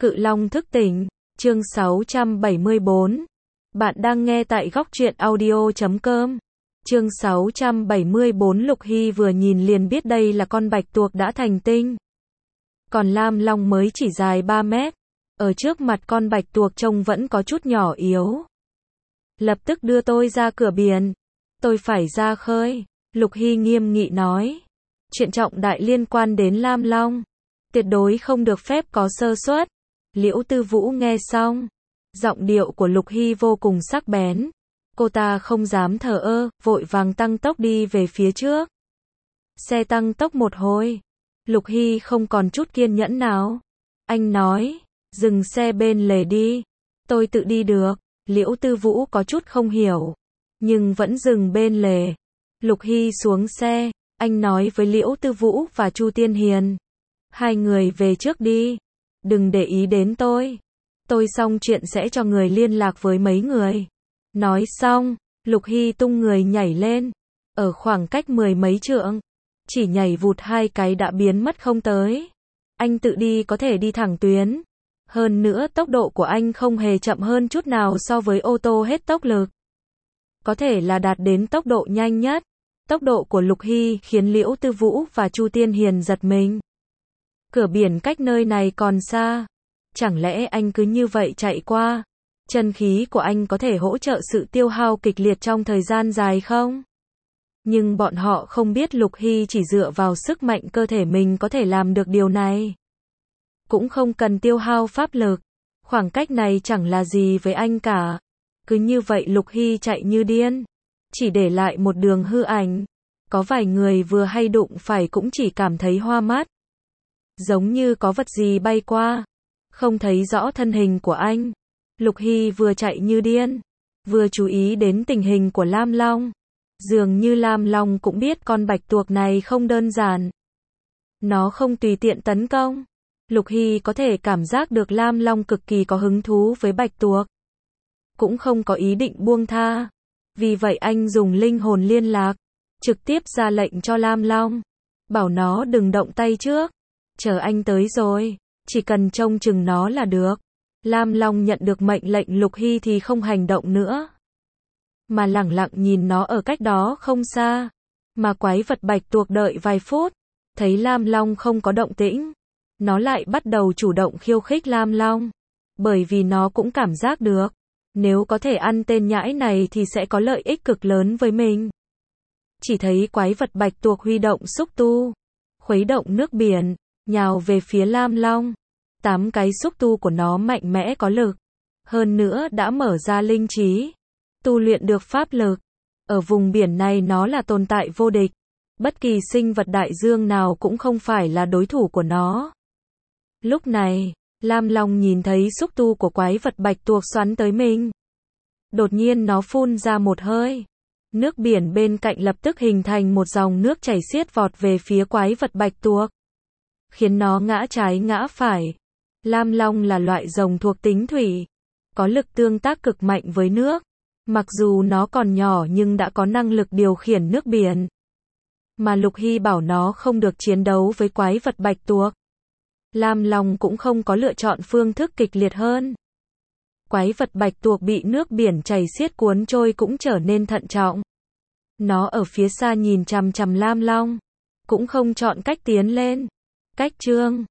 Cự Long thức tỉnh, chương 674. Bạn đang nghe tại góc truyện audio.com. Chương 674. Lục Hy vừa nhìn liền biết đây là con bạch tuộc đã thành tinh. Còn Lam Long mới chỉ dài 3 mét. Ở trước mặt con bạch tuộc trông vẫn có chút nhỏ yếu. Lập tức đưa tôi ra cửa biển. Tôi phải ra khơi. Lục Hy nghiêm nghị nói. Chuyện trọng đại liên quan đến Lam Long. Tuyệt đối không được phép có sơ suất. Liễu Tư Vũ nghe xong. Giọng điệu của Lục Hy vô cùng sắc bén. Cô ta không dám thờ ơ, vội vàng tăng tốc đi về phía trước. Xe tăng tốc một hồi. Lục Hy không còn chút kiên nhẫn nào. Anh nói, dừng xe bên lề đi. Tôi tự đi được. Liễu Tư Vũ có chút không hiểu. Nhưng vẫn dừng bên lề. Lục Hy xuống xe. Anh nói với Liễu Tư Vũ và Chu Tiên Hiền. Hai người về trước đi. Đừng để ý đến tôi. Tôi xong chuyện sẽ cho người liên lạc với mấy người. Nói xong, Lục Hy tung người nhảy lên. Ở khoảng cách 10 mấy trượng. Chỉ nhảy vụt 2 cái đã biến mất không tới. Anh tự đi có thể đi thẳng tuyến. Hơn nữa tốc độ của anh không hề chậm hơn chút nào so với ô tô hết tốc lực. Có thể là đạt đến tốc độ nhanh nhất. Tốc độ của Lục Hy khiến Liễu Tư Vũ và Chu Tiên Hiền giật mình. Cửa biển cách nơi này còn xa. Chẳng lẽ anh cứ như vậy chạy qua? Chân khí của anh có thể hỗ trợ sự tiêu hao kịch liệt trong thời gian dài không? Nhưng bọn họ không biết Lục Hy chỉ dựa vào sức mạnh cơ thể mình có thể làm được điều này. Cũng không cần tiêu hao pháp lực. Khoảng cách này chẳng là gì với anh cả. Cứ như vậy Lục Hy chạy như điên. Chỉ để lại một đường hư ảnh. Có vài người vừa hay đụng phải cũng chỉ cảm thấy hoa mắt. Giống như có vật gì bay qua. Không thấy rõ thân hình của anh. Lục Hy vừa chạy như điên. Vừa chú ý đến tình hình của Lam Long. Dường như Lam Long cũng biết con bạch tuộc này không đơn giản. Nó không tùy tiện tấn công. Lục Hy có thể cảm giác được Lam Long cực kỳ có hứng thú với bạch tuộc. Cũng không có ý định buông tha. Vì vậy anh dùng linh hồn liên lạc. Trực tiếp ra lệnh cho Lam Long. Bảo nó đừng động tay trước. Chờ anh tới rồi. Chỉ cần trông chừng nó là được. Lam Long nhận được mệnh lệnh Lục Hy thì không hành động nữa. Mà lẳng lặng nhìn nó ở cách đó không xa. Mà quái vật bạch tuộc đợi vài phút. Thấy Lam Long không có động tĩnh. Nó lại bắt đầu chủ động khiêu khích Lam Long. Bởi vì nó cũng cảm giác được. Nếu có thể ăn tên nhãi này thì sẽ có lợi ích cực lớn với mình. Chỉ thấy quái vật bạch tuộc huy động xúc tu. Khuấy động nước biển. Nhào về phía Lam Long. 8 cái xúc tu của nó mạnh mẽ có lực. Hơn nữa đã mở ra linh trí. Tu luyện được pháp lực. Ở vùng biển này nó là tồn tại vô địch. Bất kỳ sinh vật đại dương nào cũng không phải là đối thủ của nó. Lúc này, Lam Long nhìn thấy xúc tu của quái vật bạch tuộc xoắn tới mình. Đột nhiên nó phun ra một hơi. Nước biển bên cạnh lập tức hình thành một dòng nước chảy xiết vọt về phía quái vật bạch tuộc. Khiến nó ngã trái ngã phải. Lam Long là loại rồng thuộc tính thủy. Có lực tương tác cực mạnh với nước. Mặc dù nó còn nhỏ nhưng đã có năng lực điều khiển nước biển. Mà Lục Hy bảo nó không được chiến đấu với quái vật bạch tuộc. Lam Long cũng không có lựa chọn phương thức kịch liệt hơn. Quái vật bạch tuộc bị nước biển chảy xiết cuốn trôi cũng trở nên thận trọng. Nó ở phía xa nhìn chằm chằm Lam Long. Cũng không chọn cách tiến lên. Cách chương